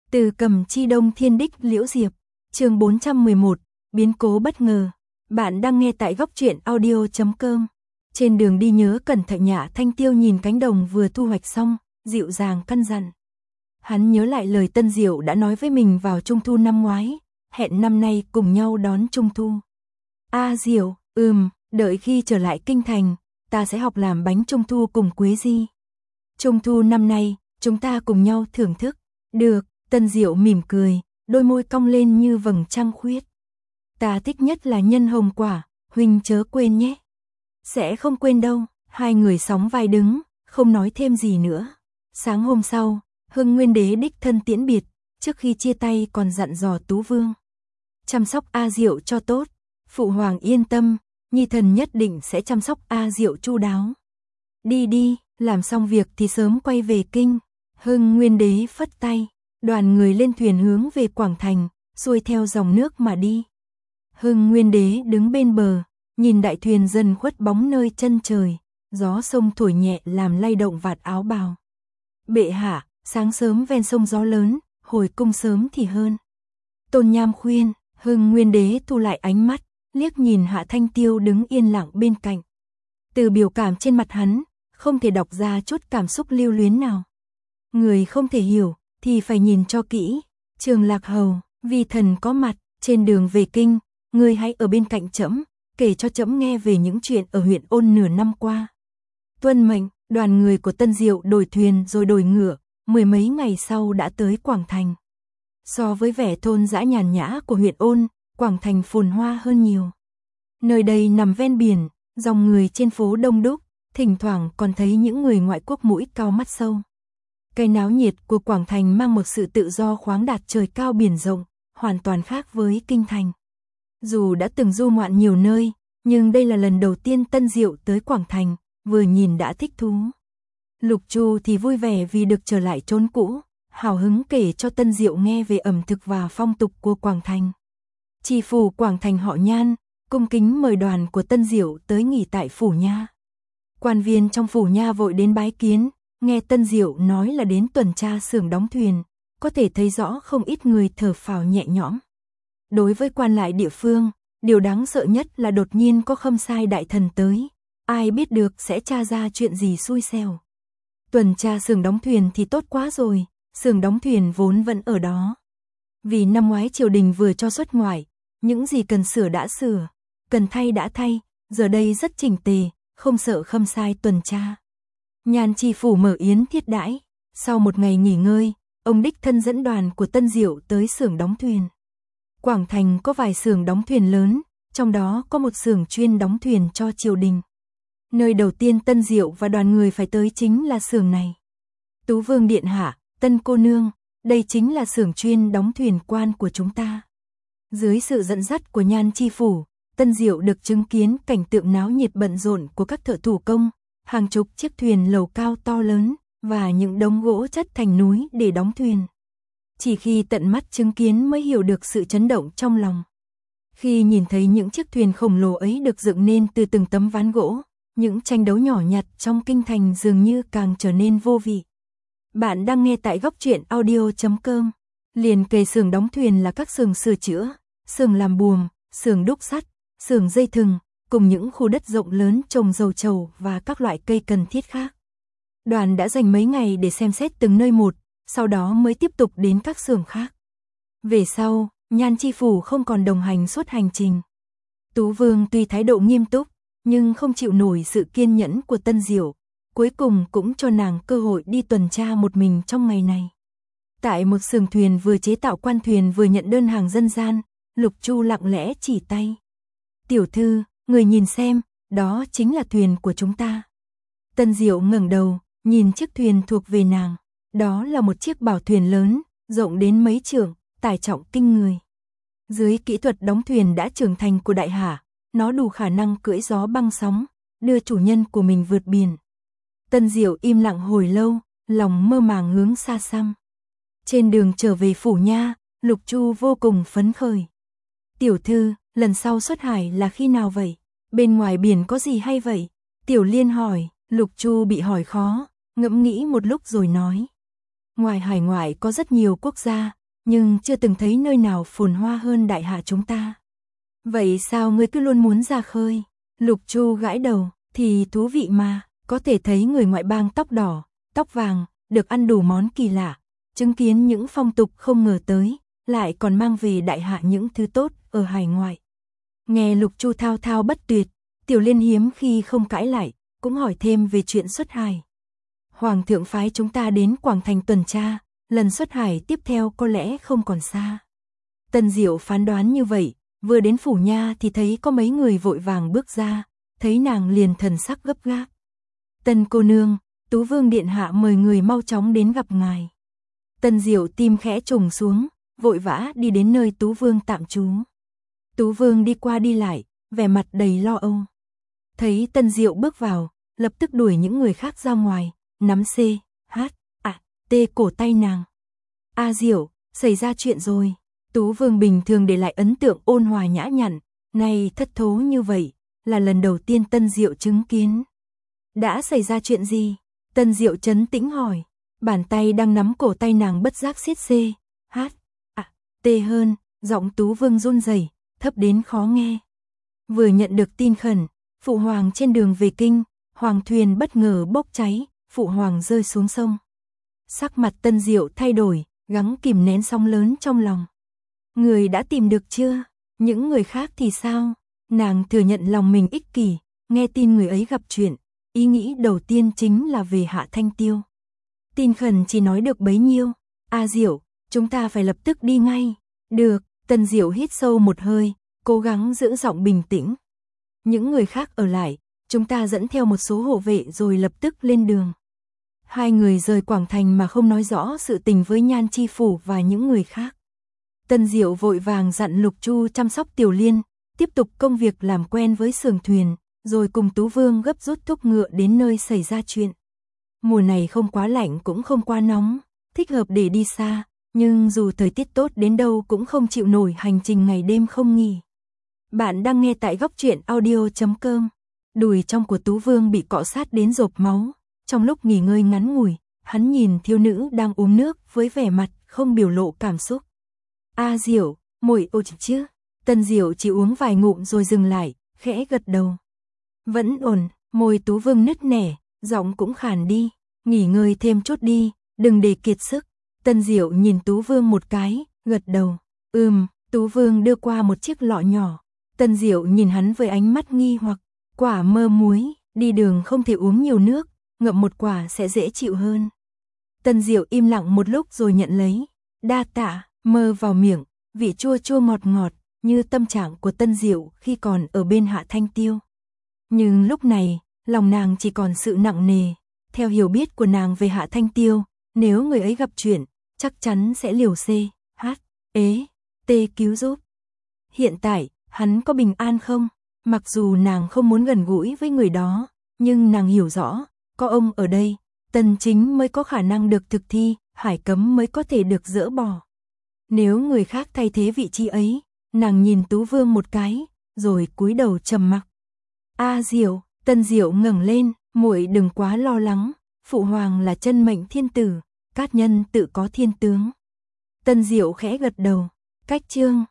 Từ Cầm Chi Đông Thiên Đích Liễu Diệp, chương 411, biến cố bất ngờ. Bạn đang nghe tại góc truyện audio.com. Trên đường đi nhớ cẩn thận. Nhã Thanh Tiêu nhìn cánh đồng vừa thu hoạch xong, dịu dàng căn dặn. Hắn nhớ lại lời Tân Diệu đã nói với mình vào Trung thu năm ngoái, hẹn năm nay cùng nhau đón Trung thu. Diệu, đợi khi trở lại kinh thành, ta sẽ học làm bánh Trung thu cùng Quế Di. Trung thu năm nay, chúng ta cùng nhau thưởng thức. Được, Tân Diệu mỉm cười, đôi môi cong lên như vầng trăng khuyết. Ta thích nhất là nhân hồng quả, huynh chớ quên nhé. Sẽ không quên đâu. Hai người sóng vai đứng, không nói thêm gì nữa. Sáng hôm sau, Hưng Nguyên Đế đích thân tiễn biệt, trước khi chia tay còn dặn dò Tú Vương. Chăm sóc A Diệu cho tốt, phụ hoàng yên tâm, nhi thần nhất định sẽ chăm sóc A Diệu chu đáo. Đi, làm xong việc thì sớm quay về kinh. Hưng Nguyên Đế phất tay, đoàn người lên thuyền hướng về Quảng Thành, xuôi theo dòng nước mà đi. Hưng Nguyên Đế đứng bên bờ, nhìn đại thuyền dần khuất bóng nơi chân trời, gió sông thổi nhẹ làm lay động vạt áo bào. Bệ hạ, sáng sớm ven sông gió lớn, hồi cung sớm thì hơn. Tôn Nham khuyên. Hưng Nguyên Đế thu lại ánh mắt, liếc nhìn Hạ Thanh Tiêu đứng yên lặng bên cạnh. Từ biểu cảm trên mặt hắn, không thể đọc ra chút cảm xúc lưu luyến nào. Người không thể hiểu, thì phải nhìn cho kỹ. Trường Lạc Hầu, vi thần có mặt, trên đường về kinh, ngươi hãy ở bên cạnh trẫm, kể cho trẫm nghe về những chuyện ở huyện Ôn nửa năm qua. Tuân mệnh. Đoàn người của Tân Diệu đổi thuyền rồi đổi ngựa, mười mấy ngày sau đã tới Quảng Thành. So với vẻ thôn dã nhàn nhã của huyện Ôn, Quảng Thành phồn hoa hơn nhiều. Nơi đây nằm ven biển, dòng người trên phố đông đúc, thỉnh thoảng còn thấy những người ngoại quốc mũi cao mắt sâu. Cái náo nhiệt của Quảng Thành mang một sự tự do khoáng đạt trời cao biển rộng, hoàn toàn khác với kinh thành. Dù đã từng du ngoạn nhiều nơi, nhưng đây là lần đầu tiên Tân Diệu tới Quảng Thành, vừa nhìn đã thích thú. Lục Chu thì vui vẻ vì được trở lại chốn cũ, hào hứng kể cho Tân Diệu nghe về ẩm thực và phong tục của Quảng Thành. Tri phủ Quảng Thành họ Nhan, cung kính mời đoàn của Tân Diệu tới nghỉ tại phủ nha. Quan viên trong phủ nha vội đến bái kiến, nghe Tân Diệu nói là đến tuần tra xưởng đóng thuyền, có thể thấy rõ không ít người thở phào nhẹ nhõm. Đối với quan lại địa phương, điều đáng sợ nhất là đột nhiên có Khâm Sai đại thần tới, ai biết được sẽ tra ra chuyện gì xui xẻo. Tuần tra xưởng đóng thuyền thì tốt quá rồi, xưởng đóng thuyền vốn vẫn ở đó. Vì năm ngoái triều đình vừa cho xuất ngoại, những gì cần sửa đã sửa, cần thay đã thay, giờ đây rất chỉnh tề, không sợ Khâm Sai tuần tra. Nhan tri phủ mở yến thiết đãi, sau một ngày nghỉ ngơi, ông đích thân dẫn đoàn của Tân Diệu tới xưởng đóng thuyền. Quảng Thành có vài xưởng đóng thuyền lớn, trong đó có một xưởng chuyên đóng thuyền cho triều đình. Nơi đầu tiên Tân Diệu và đoàn người phải tới chính là xưởng này. Tú Vương điện hạ, Tân cô nương, đây chính là xưởng chuyên đóng thuyền quan của chúng ta. Dưới sự dẫn dắt của Nhan tri phủ, Tân Diệu được chứng kiến cảnh tượng náo nhiệt bận rộn của các thợ thủ công, hàng chục chiếc thuyền lầu cao to lớn và những đống gỗ chất thành núi để đóng thuyền. Chỉ khi tận mắt chứng kiến mới hiểu được sự chấn động trong lòng. Khi nhìn thấy những chiếc thuyền khổng lồ ấy được dựng nên từ từng tấm ván gỗ, những tranh đấu nhỏ nhặt trong kinh thành dường như càng trở nên vô vị. Bạn đang nghe tại góc truyện audio.com. Liền kề xưởng đóng thuyền là các xưởng sửa chữa, xưởng làm buồm, xưởng đúc sắt, xưởng dây thừng, cùng những khu đất rộng lớn trồng dầu trầu và các loại cây cần thiết khác. Đoàn đã dành mấy ngày để xem xét từng nơi một, sau đó mới tiếp tục đến các xưởng khác. Về sau, Nhan tri phủ không còn đồng hành suốt hành trình. Tú Vương tuy thái độ nghiêm túc, nhưng không chịu nổi sự kiên nhẫn của Tân Diệu, cuối cùng cũng cho nàng cơ hội đi tuần tra một mình trong ngày này. Tại một xưởng thuyền vừa chế tạo quan thuyền vừa nhận đơn hàng dân gian, Lục Chu lặng lẽ chỉ tay. Tiểu thư, người nhìn xem, đó chính là thuyền của chúng ta. Tân Diệu ngẩng đầu, nhìn chiếc thuyền thuộc về nàng. Đó là một chiếc bảo thuyền lớn, rộng đến mấy trượng, tải trọng kinh người. Dưới kỹ thuật đóng thuyền đã trưởng thành của Đại Hà, nó đủ khả năng cưỡi gió băng sóng, đưa chủ nhân của mình vượt biển. Tân Diệu im lặng hồi lâu, lòng mơ màng hướng xa xăm. Trên đường trở về phủ nha, Lục Chu vô cùng phấn khởi. Tiểu thư, lần sau xuất hải là khi nào vậy? Bên ngoài biển có gì hay vậy? Tiểu Liên hỏi. Lục Chu bị hỏi khó, ngẫm nghĩ một lúc rồi nói. Ngoài hải ngoại có rất nhiều quốc gia, nhưng chưa từng thấy nơi nào phồn hoa hơn đại hạ chúng ta. Vậy sao ngươi cứ luôn muốn ra khơi? Lục Chu gãi đầu, thì thú vị mà, có thể thấy người ngoại bang tóc đỏ, tóc vàng, được ăn đủ món kỳ lạ, chứng kiến những phong tục không ngờ tới, lại còn mang về đại hạ những thứ tốt ở hải ngoại. Nghe Lục Chu thao thao bất tuyệt, Tiểu Liên hiếm khi không cãi lại, cũng hỏi thêm về chuyện xuất hải. Hoàng thượng phái chúng ta đến Quảng Thành tuần tra, lần xuất hải tiếp theo có lẽ không còn xa. Tân Diệu phán đoán như vậy, vừa đến phủ nha thì thấy có mấy người vội vàng bước ra, thấy nàng liền thần sắc gấp gáp. Tân cô nương, Tú Vương điện hạ mời người mau chóng đến gặp ngài. Tân Diệu tim khẽ trùng xuống, vội vã đi đến nơi Tú Vương tạm trú. Tú Vương đi qua đi lại, vẻ mặt đầy lo âu. Thấy Tân Diệu bước vào, lập tức đuổi những người khác ra ngoài, nắm tê cổ tay nàng. A Diệu, xảy ra chuyện rồi. Tú Vương bình thường để lại ấn tượng ôn hòa nhã nhặn, nay thất thố như vậy, là lần đầu tiên Tân Diệu chứng kiến. Đã xảy ra chuyện gì? Tân Diệu trấn tĩnh hỏi. Bàn tay đang nắm cổ tay nàng bất giác siết tê hơn, giọng Tú Vương run rẩy, thấp đến khó nghe. Vừa nhận được tin khẩn, phụ hoàng trên đường về kinh, hoàng thuyền bất ngờ bốc cháy, phụ hoàng rơi xuống sông. Sắc mặt Tân Diệu thay đổi, gắng kìm nén sóng lớn trong lòng. Người đã tìm được chưa? Những người khác thì sao? Nàng thừa nhận lòng mình ích kỷ, nghe tin người ấy gặp chuyện, ý nghĩ đầu tiên chính là về Hạ Thanh Tiêu. Tin khẩn chỉ nói được bấy nhiêu. A Diệu, chúng ta phải lập tức đi ngay. Được, Tân Diệu hít sâu một hơi, cố gắng giữ giọng bình tĩnh. Những người khác ở lại, chúng ta dẫn theo một số hộ vệ rồi lập tức lên đường. Hai người rời Quảng Thành mà không nói rõ sự tình với Nhan Chi Phủ và những người khác. Tân Diệu vội vàng dặn Lục Chu chăm sóc Tiểu Liên, tiếp tục công việc làm quen với sườn thuyền, rồi cùng Tú Vương gấp rút thúc ngựa đến nơi xảy ra chuyện. Mùa này không quá lạnh cũng không quá nóng, thích hợp để đi xa, nhưng dù thời tiết tốt đến đâu cũng không chịu nổi hành trình ngày đêm không nghỉ. Bạn đang nghe tại góc truyện audio.com. Đùi trong của Tú Vương bị cọ sát đến rộp máu. Trong lúc nghỉ ngơi ngắn ngủi, hắn nhìn thiếu nữ đang uống nước với vẻ mặt không biểu lộ cảm xúc. A Diệu, muội ổn chứ? Tân Diệu chỉ uống vài ngụm rồi dừng lại, khẽ gật đầu. Vẫn ổn, môi Tú Vương nứt nẻ, giọng cũng khàn đi. Nghỉ ngơi thêm chút đi, đừng để kiệt sức. Tân Diệu nhìn Tú Vương một cái, gật đầu. Tú Vương đưa qua một chiếc lọ nhỏ. Tân Diệu nhìn hắn với ánh mắt nghi hoặc. Quả mơ muối, đi đường không thể uống nhiều nước, ngậm một quả sẽ dễ chịu hơn. Tân Diệu im lặng một lúc rồi nhận lấy. Đa tạ, mơ vào miệng, vị chua chua ngọt ngọt, như tâm trạng của Tân Diệu khi còn ở bên Hạ Thanh Tiêu. Nhưng lúc này, lòng nàng chỉ còn sự nặng nề. Theo hiểu biết của nàng về Hạ Thanh Tiêu, nếu người ấy gặp chuyện, chắc chắn sẽ liều cứu giúp. Hiện tại, hắn có bình an không? Mặc dù nàng không muốn gần gũi với người đó, nhưng nàng hiểu rõ, có ông ở đây, Tần Chính mới có khả năng được thực thi, hải cấm mới có thể được dỡ bỏ. Nếu người khác thay thế vị trí ấy, nàng nhìn Tú Vương một cái, rồi cúi đầu trầm mặc. A Diệu, Tân Diệu ngẩng lên, muội đừng quá lo lắng, phụ hoàng là chân mệnh thiên tử, cát nhân tự có thiên tướng. Tân Diệu khẽ gật đầu, cách chương